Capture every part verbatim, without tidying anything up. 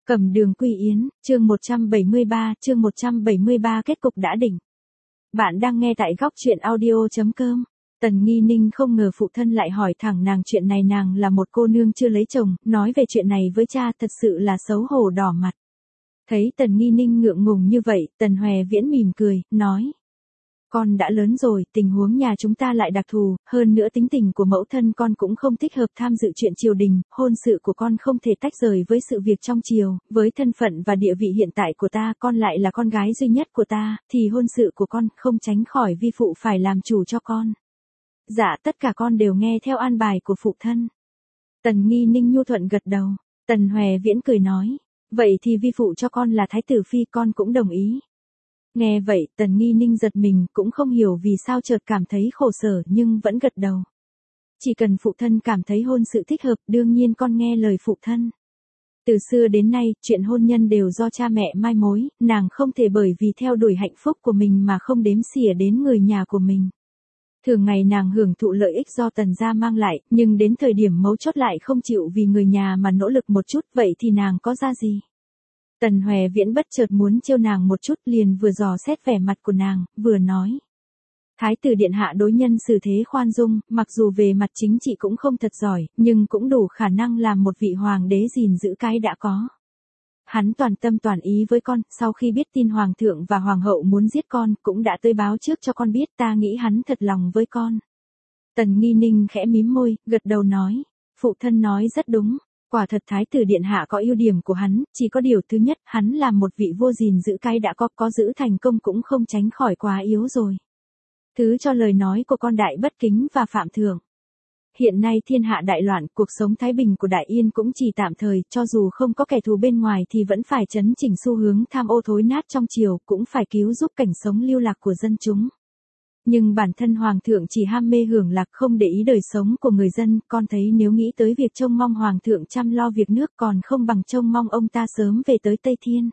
Cẩm Đường Quy Yến, chương một trăm bảy mươi ba, chương một trăm bảy mươi ba kết cục đã định. Bạn đang nghe tại góc truyện audio.com. Tần Nghi Ninh không ngờ phụ thân lại hỏi thẳng nàng chuyện này, nàng là một cô nương chưa lấy chồng, nói về chuyện này với cha thật sự là xấu hổ đỏ mặt. Thấy Tần Nghi Ninh ngượng ngùng như vậy, Tần Hòe Viễn mỉm cười, nói. Con đã lớn rồi, tình huống nhà chúng ta lại đặc thù, hơn nữa tính tình của mẫu thân con cũng không thích hợp tham dự chuyện triều đình, hôn sự của con không thể tách rời với sự việc trong triều, với thân phận và địa vị hiện tại của ta, con lại là con gái duy nhất của ta, thì hôn sự của con không tránh khỏi vi phụ phải làm chủ cho con. Dạ, tất cả con đều nghe theo an bài của phụ thân. Tần Nghi Ninh nhu thuận gật đầu. Tần Hòe Viễn cười nói, vậy thì vi phụ cho con là thái tử phi, con cũng đồng ý. Nghe vậy, Tần Nghi Ninh giật mình, cũng không hiểu vì sao chợt cảm thấy khổ sở, nhưng vẫn gật đầu. Chỉ cần phụ thân cảm thấy hôn sự thích hợp, đương nhiên con nghe lời phụ thân. Từ xưa đến nay, chuyện hôn nhân đều do cha mẹ mai mối, nàng không thể bởi vì theo đuổi hạnh phúc của mình mà không đếm xỉa đến người nhà của mình. Thường ngày nàng hưởng thụ lợi ích do Tần gia mang lại, nhưng đến thời điểm mấu chốt lại không chịu vì người nhà mà nỗ lực một chút, vậy thì nàng có ra gì? Tần Hòe Viễn bất chợt muốn trêu nàng một chút, liền vừa dò xét vẻ mặt của nàng, vừa nói. Thái tử điện hạ đối nhân xử thế khoan dung, mặc dù về mặt chính trị cũng không thật giỏi, nhưng cũng đủ khả năng làm một vị hoàng đế gìn giữ cái đã có. Hắn toàn tâm toàn ý với con, sau khi biết tin hoàng thượng và hoàng hậu muốn giết con, cũng đã tới báo trước cho con biết, ta nghĩ hắn thật lòng với con. Tần Nghi Ninh khẽ mím môi, gật đầu nói, phụ thân nói rất đúng. Quả thật thái tử điện hạ có ưu điểm của hắn, chỉ có điều thứ nhất, hắn là một vị vua gìn giữ cái đã có, có giữ thành công cũng không tránh khỏi quá yếu rồi. Thứ cho lời nói của con đại bất kính và phạm thượng. Hiện nay thiên hạ đại loạn, cuộc sống thái bình của Đại Yên cũng chỉ tạm thời, cho dù không có kẻ thù bên ngoài thì vẫn phải chấn chỉnh xu hướng tham ô thối nát trong triều, cũng phải cứu giúp cảnh sống lưu lạc của dân chúng. Nhưng bản thân hoàng thượng chỉ ham mê hưởng lạc, không để ý đời sống của người dân, con thấy nếu nghĩ tới việc trông mong hoàng thượng chăm lo việc nước còn không bằng trông mong ông ta sớm về tới Tây Thiên.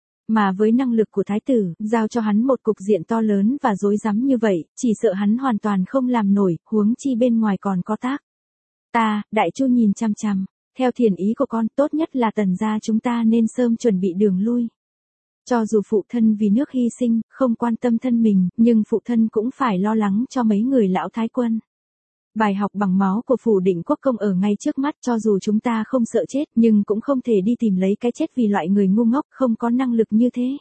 Mà với năng lực của thái tử, giao cho hắn một cục diện to lớn và rối rắm như vậy, chỉ sợ hắn hoàn toàn không làm nổi, huống chi bên ngoài còn có tác. Ta, Đại Chu nhìn chăm chăm, theo thiền ý của con, tốt nhất là Tần gia chúng ta nên sớm chuẩn bị đường lui. Cho dù phụ thân vì nước hy sinh, không quan tâm thân mình, nhưng phụ thân cũng phải lo lắng cho mấy người lão thái quân. Bài học bằng máu của phủ Định Quốc Công ở ngay trước mắt, cho dù chúng ta không sợ chết, nhưng cũng không thể đi tìm lấy cái chết vì loại người ngu ngốc không có năng lực như thế.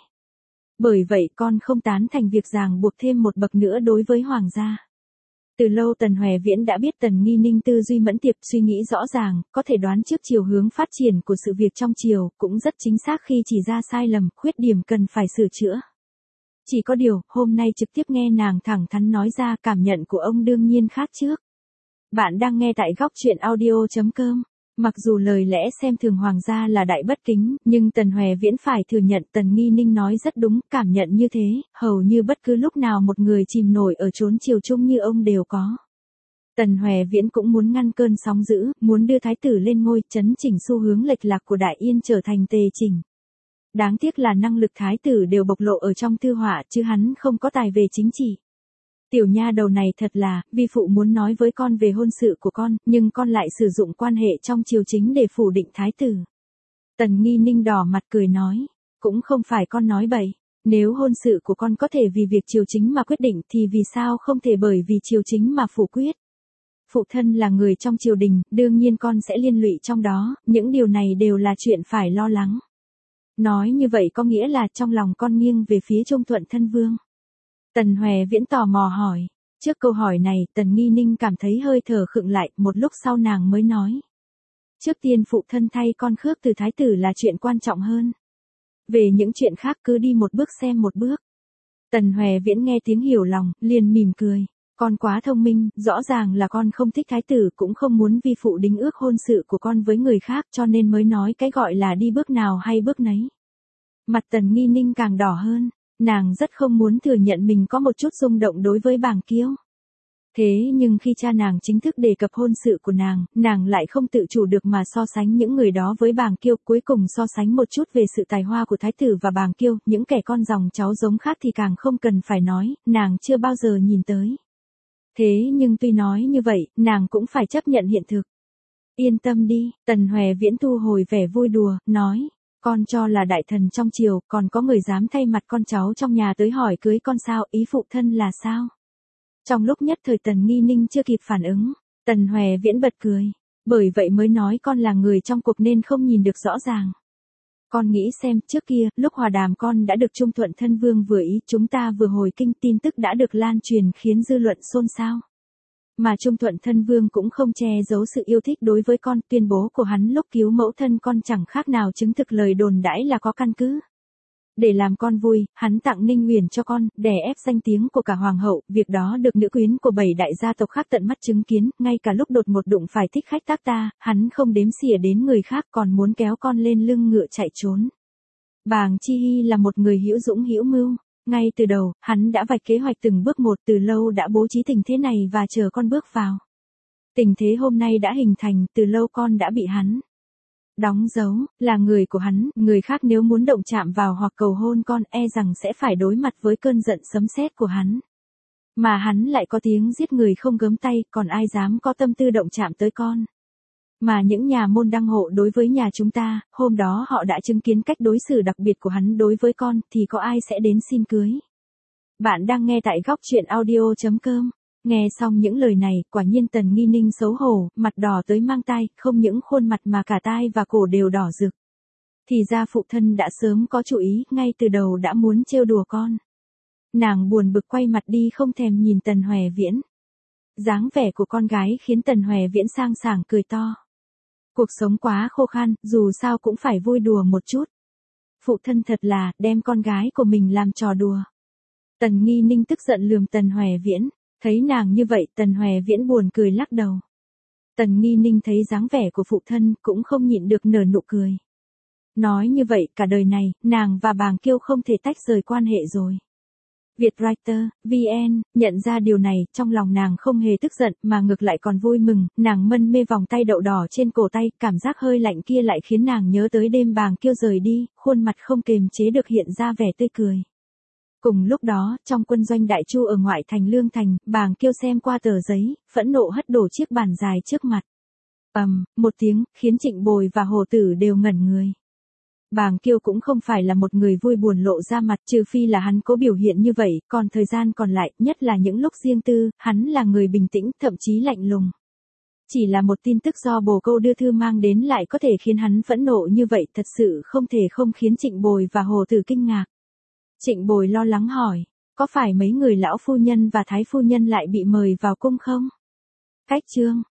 Bởi vậy con không tán thành việc ràng buộc thêm một bậc nữa đối với hoàng gia. Từ lâu Tần Hòe Viễn đã biết Tần Nghi Ninh tư duy mẫn tiệp, suy nghĩ rõ ràng, có thể đoán trước chiều hướng phát triển của sự việc trong triều, cũng rất chính xác khi chỉ ra sai lầm, khuyết điểm cần phải sửa chữa. Chỉ có điều, hôm nay trực tiếp nghe nàng thẳng thắn nói ra, cảm nhận của ông đương nhiên khác trước. Bạn đang nghe tại góc truyện audio.com. Mặc dù lời lẽ xem thường hoàng gia là đại bất kính, nhưng Tần Hòe Viễn phải thừa nhận Tần Nghi Ninh nói rất đúng, cảm nhận như thế, hầu như bất cứ lúc nào một người chìm nổi ở chốn triều chung như ông đều có. Tần Hòe Viễn cũng muốn ngăn cơn sóng dữ, muốn đưa thái tử lên ngôi, chấn chỉnh xu hướng lệch lạc của Đại Yên trở thành tề chỉnh. Đáng tiếc là năng lực thái tử đều bộc lộ ở trong thư họa, chứ hắn không có tài về chính trị. Tiểu nha đầu này thật là, vi phụ muốn nói với con về hôn sự của con, nhưng con lại sử dụng quan hệ trong triều chính để phủ định thái tử. Tần Nghi Ninh đỏ mặt cười nói, cũng không phải con nói bậy, nếu hôn sự của con có thể vì việc triều chính mà quyết định thì vì sao không thể bởi vì triều chính mà phủ quyết. Phụ thân là người trong triều đình, đương nhiên con sẽ liên lụy trong đó, những điều này đều là chuyện phải lo lắng. Nói như vậy có nghĩa là trong lòng con nghiêng về phía Trung Thuận thân vương. Tần Hòe Viễn tò mò hỏi. Trước câu hỏi này, Tần Nghi Ninh cảm thấy hơi thở khựng lại, một lúc sau nàng mới nói. Trước tiên phụ thân thay con khước từ thái tử là chuyện quan trọng hơn. Về những chuyện khác cứ đi một bước xem một bước. Tần Hòe Viễn nghe tiếng hiểu lòng, liền mỉm cười. Con quá thông minh, rõ ràng là con không thích thái tử, cũng không muốn vi phụ đính ước hôn sự của con với người khác, cho nên mới nói cái gọi là đi bước nào hay bước nấy. Mặt Tần Nghi Ninh càng đỏ hơn. Nàng rất không muốn thừa nhận mình có một chút rung động đối với Bàng Kiêu. Thế nhưng khi cha nàng chính thức đề cập hôn sự của nàng, nàng lại không tự chủ được mà so sánh những người đó với Bàng Kiêu, cuối cùng so sánh một chút về sự tài hoa của thái tử và Bàng Kiêu, những kẻ con dòng cháu giống khác thì càng không cần phải nói, nàng chưa bao giờ nhìn tới. Thế nhưng tuy nói như vậy, nàng cũng phải chấp nhận hiện thực. Yên tâm đi, Tần Hòe Viễn thu hồi vẻ vui đùa, nói. Con cho là đại thần trong triều, còn có người dám thay mặt con cháu trong nhà tới hỏi cưới con sao, ý phụ thân là sao? Trong lúc nhất thời Tần Nghi Ninh chưa kịp phản ứng, Tần Hoè Viễn bật cười. Bởi vậy mới nói con là người trong cuộc nên không nhìn được rõ ràng. Con nghĩ xem, trước kia, lúc hòa đàm con đã được Trung Thuận Thân Vương vừa ý, chúng ta vừa hồi kinh, tin tức đã được lan truyền khiến dư luận xôn xao. Mà Trung Thuận Thân Vương cũng không che giấu sự yêu thích đối với con, tuyên bố của hắn lúc cứu mẫu thân con chẳng khác nào chứng thực lời đồn đãi là có căn cứ. Để làm con vui, hắn tặng Ninh Uyển cho con, đè ép danh tiếng của cả hoàng hậu, việc đó được nữ quyến của bảy đại gia tộc khác tận mắt chứng kiến, ngay cả lúc đột một đụng phải thích khách tác ta, hắn không đếm xỉa đến người khác còn muốn kéo con lên lưng ngựa chạy trốn. Bàng Chi Hy là một người hữu dũng hữu mưu, ngay từ đầu, hắn đã vạch kế hoạch từng bước một, từ lâu đã bố trí tình thế này và chờ con bước vào. Tình thế hôm nay đã hình thành, từ lâu con đã bị hắn đóng dấu, là người của hắn, người khác nếu muốn động chạm vào hoặc cầu hôn con e rằng sẽ phải đối mặt với cơn giận sấm sét của hắn. Mà hắn lại có tiếng giết người không gớm tay, còn ai dám có tâm tư động chạm tới con. Mà những nhà môn đăng hộ đối với nhà chúng ta, hôm đó họ đã chứng kiến cách đối xử đặc biệt của hắn đối với con, thì có ai sẽ đến xin cưới. Bạn đang nghe tại góc truyện audio chấm com. Nghe xong những lời này, quả nhiên Tần Nghi Ninh xấu hổ, mặt đỏ tới mang tai, không những khuôn mặt mà cả tai và cổ đều đỏ rực. Thì ra phụ thân đã sớm có chủ ý, ngay từ đầu đã muốn trêu đùa con. Nàng buồn bực quay mặt đi không thèm nhìn Tần Hoè Viễn. Dáng vẻ của con gái khiến Tần Hoè Viễn sang sảng cười to. Cuộc sống quá khô khan, dù sao cũng phải vui đùa một chút. Phụ thân thật là, đem con gái của mình làm trò đùa. Tần Nghi Ninh tức giận lườm Tần Hoè Viễn. Thấy nàng như vậy, Tần Hoè Viễn buồn cười lắc đầu. Tần Nghi Ninh thấy dáng vẻ của phụ thân, cũng không nhịn được nở nụ cười. Nói như vậy, cả đời này, nàng và Bàng Kiêu không thể tách rời quan hệ rồi. Vietwriter, vê en, nhận ra điều này, trong lòng nàng không hề tức giận, mà ngược lại còn vui mừng, nàng mân mê vòng tay đậu đỏ trên cổ tay, cảm giác hơi lạnh kia lại khiến nàng nhớ tới đêm Bàng Kiêu rời đi, khuôn mặt không kềm chế được hiện ra vẻ tươi cười. Cùng lúc đó, trong quân doanh Đại Chu ở ngoại thành Lương Thành, Bàng Kiêu xem qua tờ giấy, phẫn nộ hất đổ chiếc bàn dài trước mặt. Ầm, um, một tiếng, khiến Trịnh Bồi và Hồ Tử đều ngẩn người. Bàng Kiêu cũng không phải là một người vui buồn lộ ra mặt, trừ phi là hắn có biểu hiện như vậy, còn thời gian còn lại, nhất là những lúc riêng tư, hắn là người bình tĩnh, thậm chí lạnh lùng. Chỉ là một tin tức do bồ câu đưa thư mang đến lại có thể khiến hắn phẫn nộ như vậy, thật sự không thể không khiến Trịnh Bồi và Hồ Tử kinh ngạc. Trịnh Bồi lo lắng hỏi, có phải mấy người lão phu nhân và thái phu nhân lại bị mời vào cung không? Cách chương